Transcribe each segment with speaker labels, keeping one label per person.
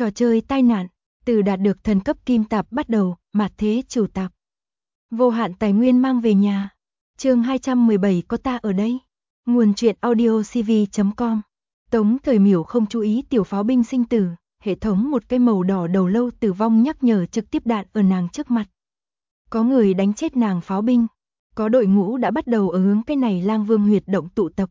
Speaker 1: Trò chơi tai nạn, từ đạt được thần cấp kim tạp bắt đầu, mạt thế chủ tạp. Vô hạn tài nguyên mang về nhà. Chương 217 có ta ở đây. Nguồn truyện audio cv.com. Tống Thời Miểu không chú ý tiểu pháo binh sinh tử, hệ thống một cái màu đỏ đầu lâu tử vong nhắc nhở trực tiếp đạn ở nàng trước mặt. Có người đánh chết nàng pháo binh, có đội ngũ đã bắt đầu ở hướng cái này Lang Vương huyệt động tụ tập.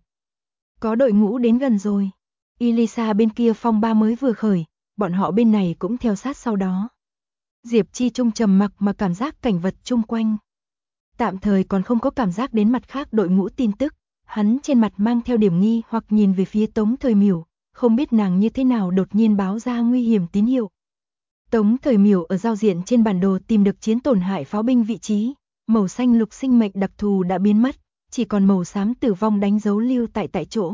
Speaker 1: Có đội ngũ đến gần rồi. Elisa bên kia phong ba mới vừa khởi, bọn họ bên này cũng theo sát sau đó. Diệp Chi Trung trầm mặc mà cảm giác cảnh vật chung quanh. Tạm thời còn không có cảm giác đến mặt khác đội ngũ tin tức, hắn trên mặt mang theo điểm nghi hoặc nhìn về phía Tống Thời Miểu, không biết nàng như thế nào đột nhiên báo ra nguy hiểm tín hiệu. Tống Thời Miểu ở giao diện trên bản đồ tìm được chiến tổn hại pháo binh vị trí, màu xanh lục sinh mệnh đặc thù đã biến mất, chỉ còn màu xám tử vong đánh dấu lưu tại chỗ.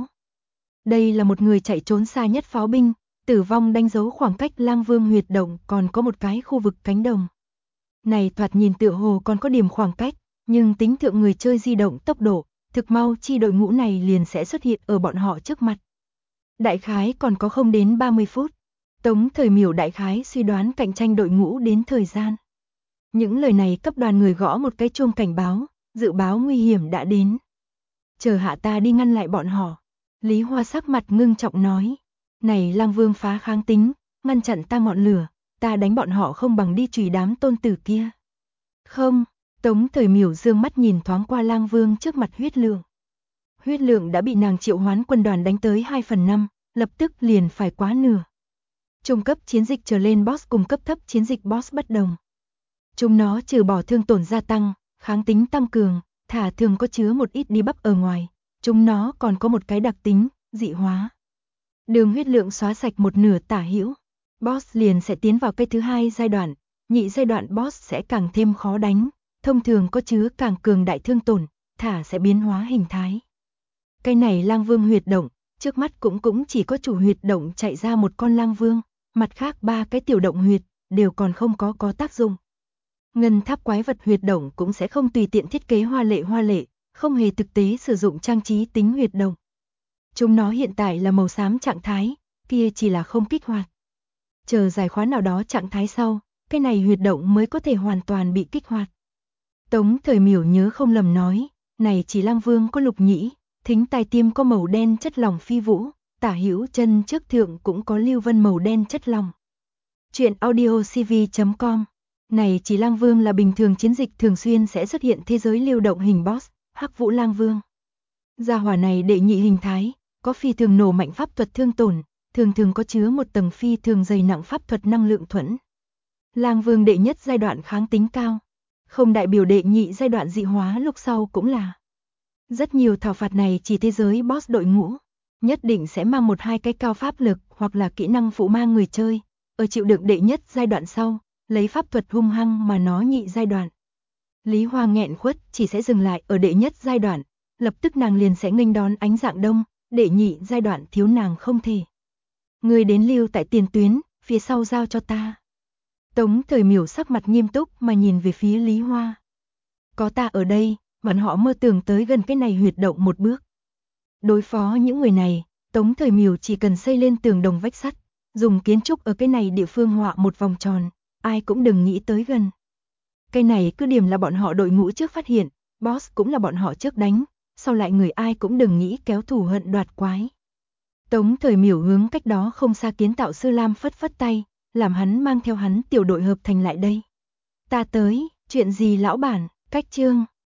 Speaker 1: Đây là một người chạy trốn xa nhất pháo binh, tử vong đánh dấu khoảng cách Lang Vương huyệt động còn có một cái khu vực cánh đồng. Này thoạt nhìn tựa hồ còn có điểm khoảng cách, nhưng tính thượng người chơi di động tốc độ, thực mau chi đội ngũ này liền sẽ xuất hiện ở bọn họ trước mặt. Đại khái còn có không đến 30 phút. Tống Thời Miểu đại khái suy đoán cạnh tranh đội ngũ đến thời gian. Những lời này cấp đoàn người gõ một cái chuông cảnh báo, dự báo nguy hiểm đã đến. Chờ hạ ta đi ngăn lại bọn họ. Lý Hoa sắc mặt ngưng trọng nói. Này Lang Vương phá kháng tính, ngăn chặn ta ngọn lửa, ta đánh bọn họ không bằng đi chùy đám tôn tử kia. Không, Tống Thời Miểu dương mắt nhìn thoáng qua Lang Vương trước mặt Huyết Lượng. Huyết Lượng đã bị nàng triệu hoán quân đoàn đánh tới 2/5, lập tức liền phải quá nửa. Trung cấp chiến dịch trở lên boss cùng cấp thấp chiến dịch boss bất đồng. Chúng nó trừ bỏ thương tổn gia tăng, kháng tính tăng cường, thả thường có chứa một ít debuff ở ngoài, chúng nó còn có một cái đặc tính, dị hóa. Đường Huyết Lượng xóa sạch một nửa tả hữu, boss liền sẽ tiến vào cái thứ hai giai đoạn, nhị giai đoạn boss sẽ càng thêm khó đánh, thông thường có chứa càng cường đại thương tổn, thả sẽ biến hóa hình thái. Cái này Lang Vương huyệt động, trước mắt cũng chỉ có chủ huyệt động chạy ra một con Lang Vương, mặt khác ba cái tiểu động huyệt đều còn không có tác dụng. Ngân tháp quái vật huyệt động cũng sẽ không tùy tiện thiết kế hoa lệ, không hề thực tế sử dụng trang trí tính huyệt động. Chúng nó hiện tại là màu xám trạng thái, kia chỉ là không kích hoạt. Chờ giải khóa nào đó trạng thái sau, cái này huyệt động mới có thể hoàn toàn bị kích hoạt. Tống Thời Miểu nhớ không lầm nói, này chỉ Lang Vương có lục nhĩ, thính tai tiêm có màu đen chất lỏng phi vũ, tả hữu chân trước thượng cũng có lưu vân màu đen chất lỏng. Chuyện audio cv.com. Này chỉ Lang Vương là bình thường chiến dịch thường xuyên sẽ xuất hiện thế giới lưu động hình boss, Hắc Vũ Lang Vương. Gia hỏa này đệ nhị hình thái, có phi thường nổ mạnh pháp thuật thương tổn, thường có chứa một tầng phi thường dày nặng pháp thuật năng lượng thuẫn. Lang Vương đệ nhất giai đoạn kháng tính cao, không đại biểu đệ nhị giai đoạn dị hóa lúc sau cũng là. Rất nhiều thảo phạt này chỉ thế giới boss đội ngũ, nhất định sẽ mang một hai cái cao pháp lực hoặc là kỹ năng phụ mang người chơi, ở chịu đựng đệ nhất giai đoạn sau, lấy pháp thuật hung hăng mà nó nhị giai đoạn. Lý Hoa nghẹn khuất chỉ sẽ dừng lại ở đệ nhất giai đoạn, lập tức nàng liền sẽ nghênh đón ánh dạng đông, đệ nhị giai đoạn thiếu nàng không thể. Người đến lưu tại tiền tuyến, phía sau giao cho ta. Tống Thời Miểu sắc mặt nghiêm túc mà nhìn về phía Lý Hoa. Có ta ở đây, bọn họ mơ tưởng tới gần cái này huyệt động một bước. Đối phó những người này, Tống Thời Miểu chỉ cần xây lên tường đồng vách sắt, dùng kiến trúc ở cái này địa phương họa một vòng tròn, ai cũng đừng nghĩ tới gần. Cái này cứ điểm là bọn họ đội ngũ trước phát hiện, boss cũng là bọn họ trước đánh, sau lại người ai cũng đừng nghĩ kéo thù hận đoạt quái. Tống Thời Miểu hướng cách đó không xa Kiến Tạo Sư Lam phất tay, làm hắn mang theo hắn tiểu đội hợp thành lại đây. Ta tới, chuyện gì lão bản, cách chương.